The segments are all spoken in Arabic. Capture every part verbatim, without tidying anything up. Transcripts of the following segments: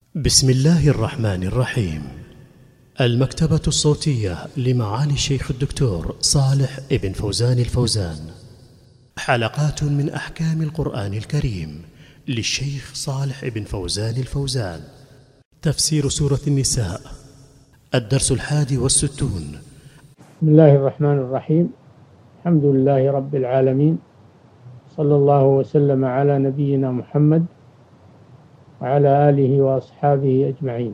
بسم الله الرحمن الرحيم. المكتبة الصوتية لمعالي الشيخ الدكتور صالح ابن فوزان الفوزان، حلقات من أحكام القرآن الكريم للشيخ صالح ابن فوزان الفوزان. تفسير سورة النساء، الدرس الحادي والستون. بسم الله الرحمن الرحيم. الحمد لله رب العالمين، صلى الله وسلم على نبينا محمد وعلى آله وأصحابه أجمعين.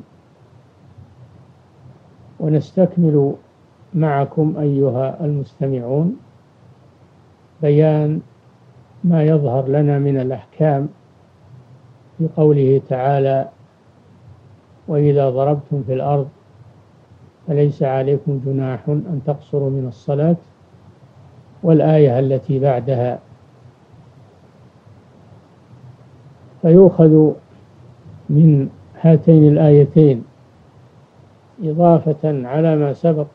ونستكمل معكم أيها المستمعون بيان ما يظهر لنا من الأحكام في قوله تعالى: وإذا ضربتم في الأرض فليس عليكم جناح أن تقصروا من الصلاة، والآية التي بعدها. فيؤخذ من هاتين الآيتين إضافة على ما سبق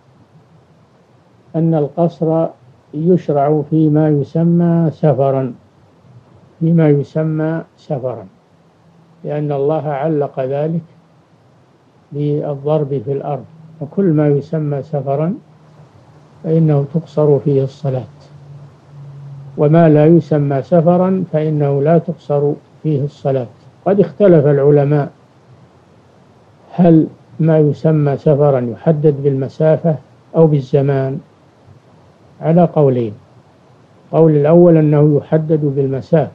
أن القصر يشرع فيما يسمى سفرا فيما يسمى سفرا لأن الله علق ذلك بالضرب في الأرض، وكل ما يسمى سفرا فإنه تقصر فيه الصلاة، وما لا يسمى سفرا فإنه لا تقصر فيه الصلاة. قد اختلف العلماء هل ما يسمى سفرا يحدد بالمسافة أو بالزمان على قولين. قول الأول أنه يحدد بالمسافة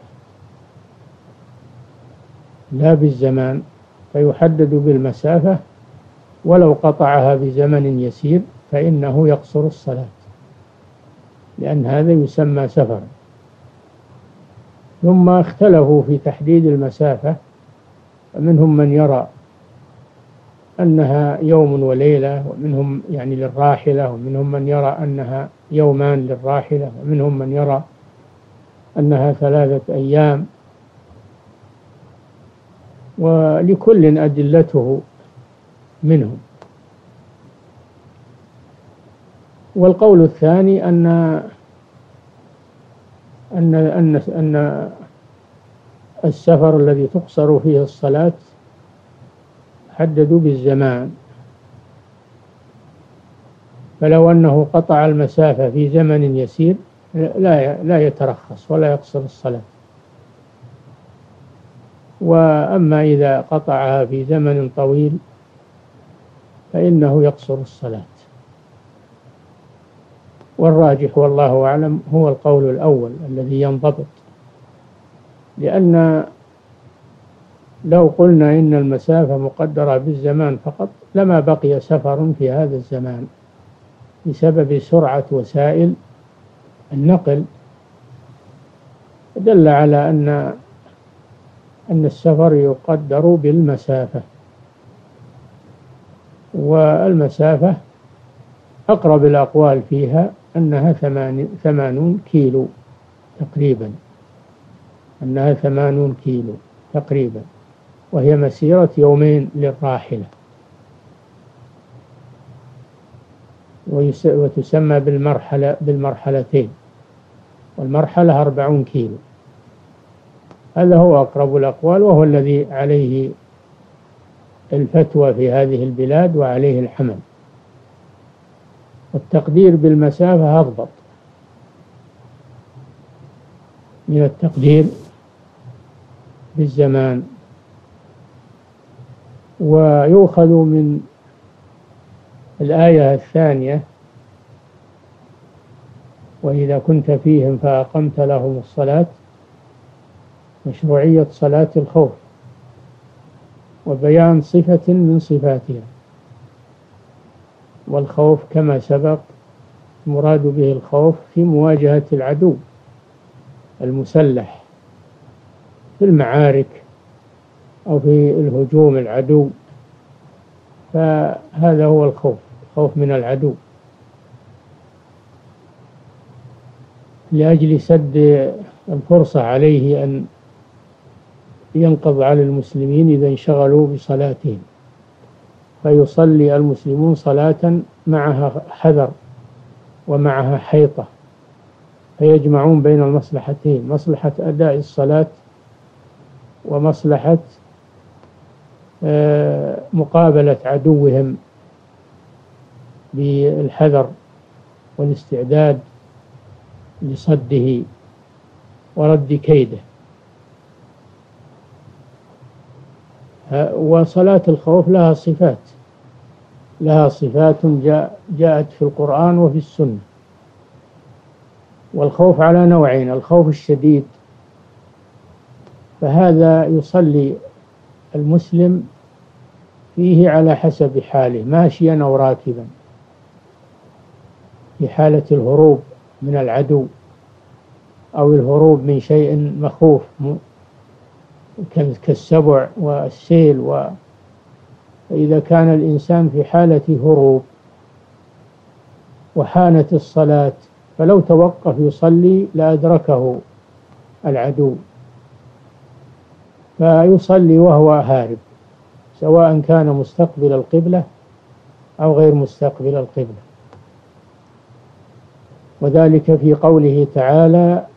لا بالزمان، فيحدد بالمسافة ولو قطعها بزمن يسير فإنه يقصر الصلاة، لأن هذا يسمى سفرا. ثم اختلفوا في تحديد المسافة، فمنهم من يرى أنها يوم وليلة، ومنهم يعني للراحلة، ومنهم من يرى أنها يومان للراحلة، ومنهم من يرى أنها ثلاثة أيام، ولكل أدلته منهم. والقول الثاني أن أن أن أن السفر الذي تقصر فيه الصلاة حددوا بالزمان، فلو أنه قطع المسافة في زمن يسير لا لا يترخص ولا يقصر الصلاة. وأما إذا قطعها في زمن طويل فإنه يقصر الصلاة. والراجح والله أعلم هو القول الأول الذي ينضبط، لأن لو قلنا إن المسافة مقدرة بالزمان فقط لما بقي سفر في هذا الزمان بسبب سرعة وسائل النقل، دل على أن أن السفر يقدر بالمسافة، والمسافة أقرب الأقوال فيها أنها ثمانون كيلو تقريبا أنها ثمانون كيلو تقريبا وهي مسيرة يومين للراحلة، وتسمى بالمرحلة بالمرحلتين، والمرحلة أربعون كيلو. هذا هو أقرب الأقوال، وهو الذي عليه الفتوى في هذه البلاد وعليه الحمل. التقدير بالمسافة أضبط من التقدير بالزمان. ويؤخذ من الآية الثانية: وإذا كنت فيهم فأقمت لهم الصلاة، مشروعية صلاة الخوف وبيان صفة من صفاتها. والخوف كما سبق مراد به الخوف في مواجهة العدو المسلح في المعارك أو في الهجوم العدو، فهذا هو الخوف، خوف من العدو، لأجل سد الفرصة عليه أن ينقض على المسلمين إذا انشغلوا بصلاتهم، فيصلي المسلمون صلاة معها حذر ومعها حيطة، فيجمعون بين المصلحتين، مصلحة أداء الصلاة ومصلحة مقابلة عدوهم بالحذر والاستعداد لصده ورد كيده. وصلاة الخوف لها صفات لها صفات جاءت في القرآن وفي السنة. والخوف على نوعين: الخوف الشديد، فهذا يصلي المسلم فيه على حسب حاله، ماشيا أو راكبا، في حالة الهروب من العدو أو الهروب من شيء مخوف كالسبع والسيل. وإذا كان الإنسان في حالة هروب وحانت الصلاة فلو توقف يصلي لأدركه العدو، فيصلي وهو هارب، سواء كان مستقبل القبلة أو غير مستقبل القبلة. وذلك في قوله تعالى: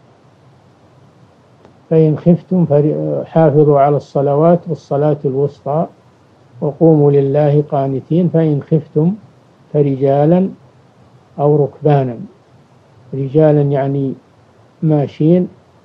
فإن خفتم حافظوا على الصلوات والصلاة الوسطى وقوموا لله قانتين. فإن خفتم فرجالا أو ركبانا، رجالا يعني ماشين،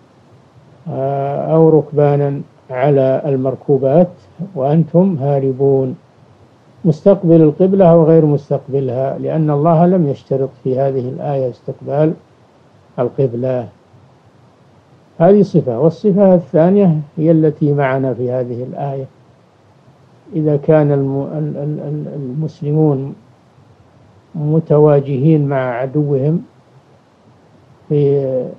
أو ركبانا على المركوبات وأنتم هاربون، مستقبل القبلة أو غير مستقبلها، لأن الله لم يشترط في هذه الآية استقبال القبلة. هذه صفة. والصفة الثانية هي التي معنا في هذه الآية: إذا كان المسلمون متواجهين مع عدوهم في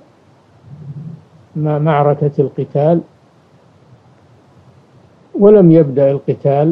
معركة القتال ولم يبدأ القتال،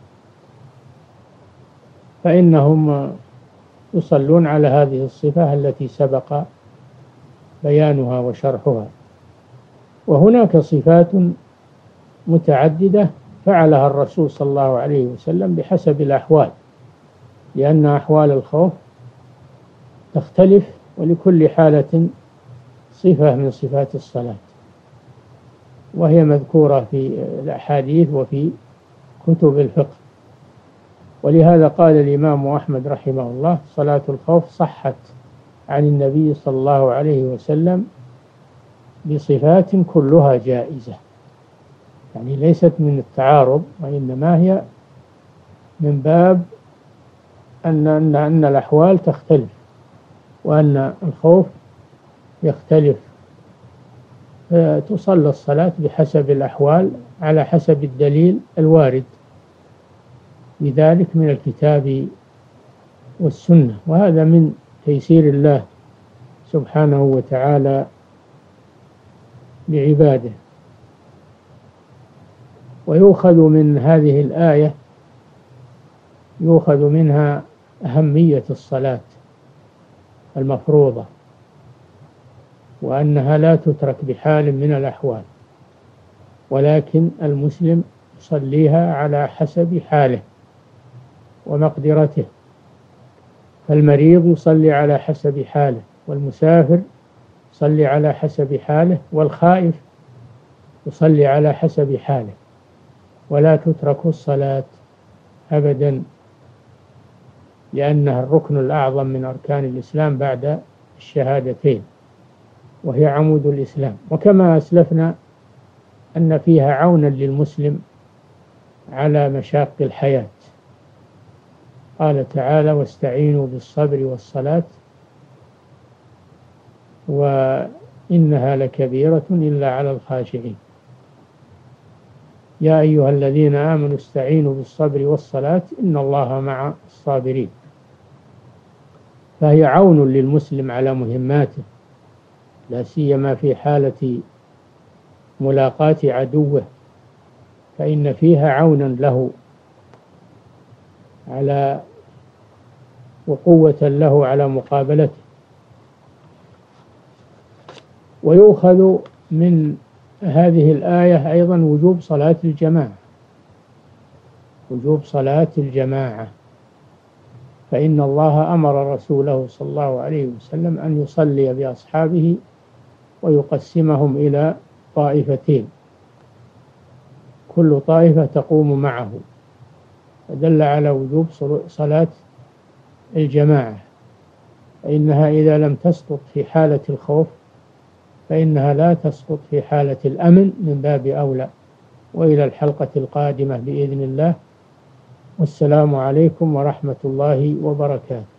فإنهم يصلون على هذه الصفة التي سبق بيانها وشرحها. وهناك صفات متعددة فعلها الرسول صلى الله عليه وسلم بحسب الأحوال، لأن أحوال الخوف تختلف، ولكل حالة صفة من صفات الصلاة، وهي مذكورة في الأحاديث وفي كتب الفقه. ولهذا قال الإمام أحمد رحمه الله: صلاة الخوف صحت عن النبي صلى الله عليه وسلم بصفات كلها جائزة، يعني ليست من التعارض، وإنما هي من باب أن, أن, أن الأحوال تختلف، وأن الخوف يختلف، فتصلى الصلاة بحسب الأحوال على حسب الدليل الوارد بذلك من الكتاب والسنة. وهذا من تيسير الله سبحانه وتعالى لعباده. ويؤخذ من هذه الآية يؤخذ منها أهمية الصلاة المفروضة، وأنها لا تترك بحال من الأحوال، ولكن المسلم يصليها على حسب حاله ومقدرته. فالمريض يصلي على حسب حاله، والمسافر يصلي على حسب حاله، والخائف يصلي على حسب حاله، ولا تترك الصلاة أبدا، لأنها الركن الأعظم من أركان الإسلام بعد الشهادتين، وهي عمود الإسلام. وكما أسلفنا أن فيها عونا للمسلم على مشاق الحياة. قال تعالى: واستعينوا بالصبر والصلاة وإنها لكبيرة إلا على الخاشعين. يا أيها الذين آمنوا استعينوا بالصبر والصلاة إن الله مع الصابرين. فهي عون للمسلم على مهماته، لا سيما في حالة ملاقاة عدوه، فإن فيها عونا له على وقوة له على مقابلته. ويؤخذ من هذه الآية أيضا وجوب صلاة الجماعة وجوب صلاة الجماعة فإن الله أمر رسوله صلى الله عليه وسلم أن يصلي بأصحابه ويقسمهم إلى طائفتين، كل طائفة تقوم معه فدل على وجوب صلاة الجماعة، فإنها إذا لم تسقط في حالة الخوف فإنها لا تسقط في حالة الأمن من باب أولى. وإلى الحلقة القادمة بإذن الله، والسلام عليكم ورحمة الله وبركاته.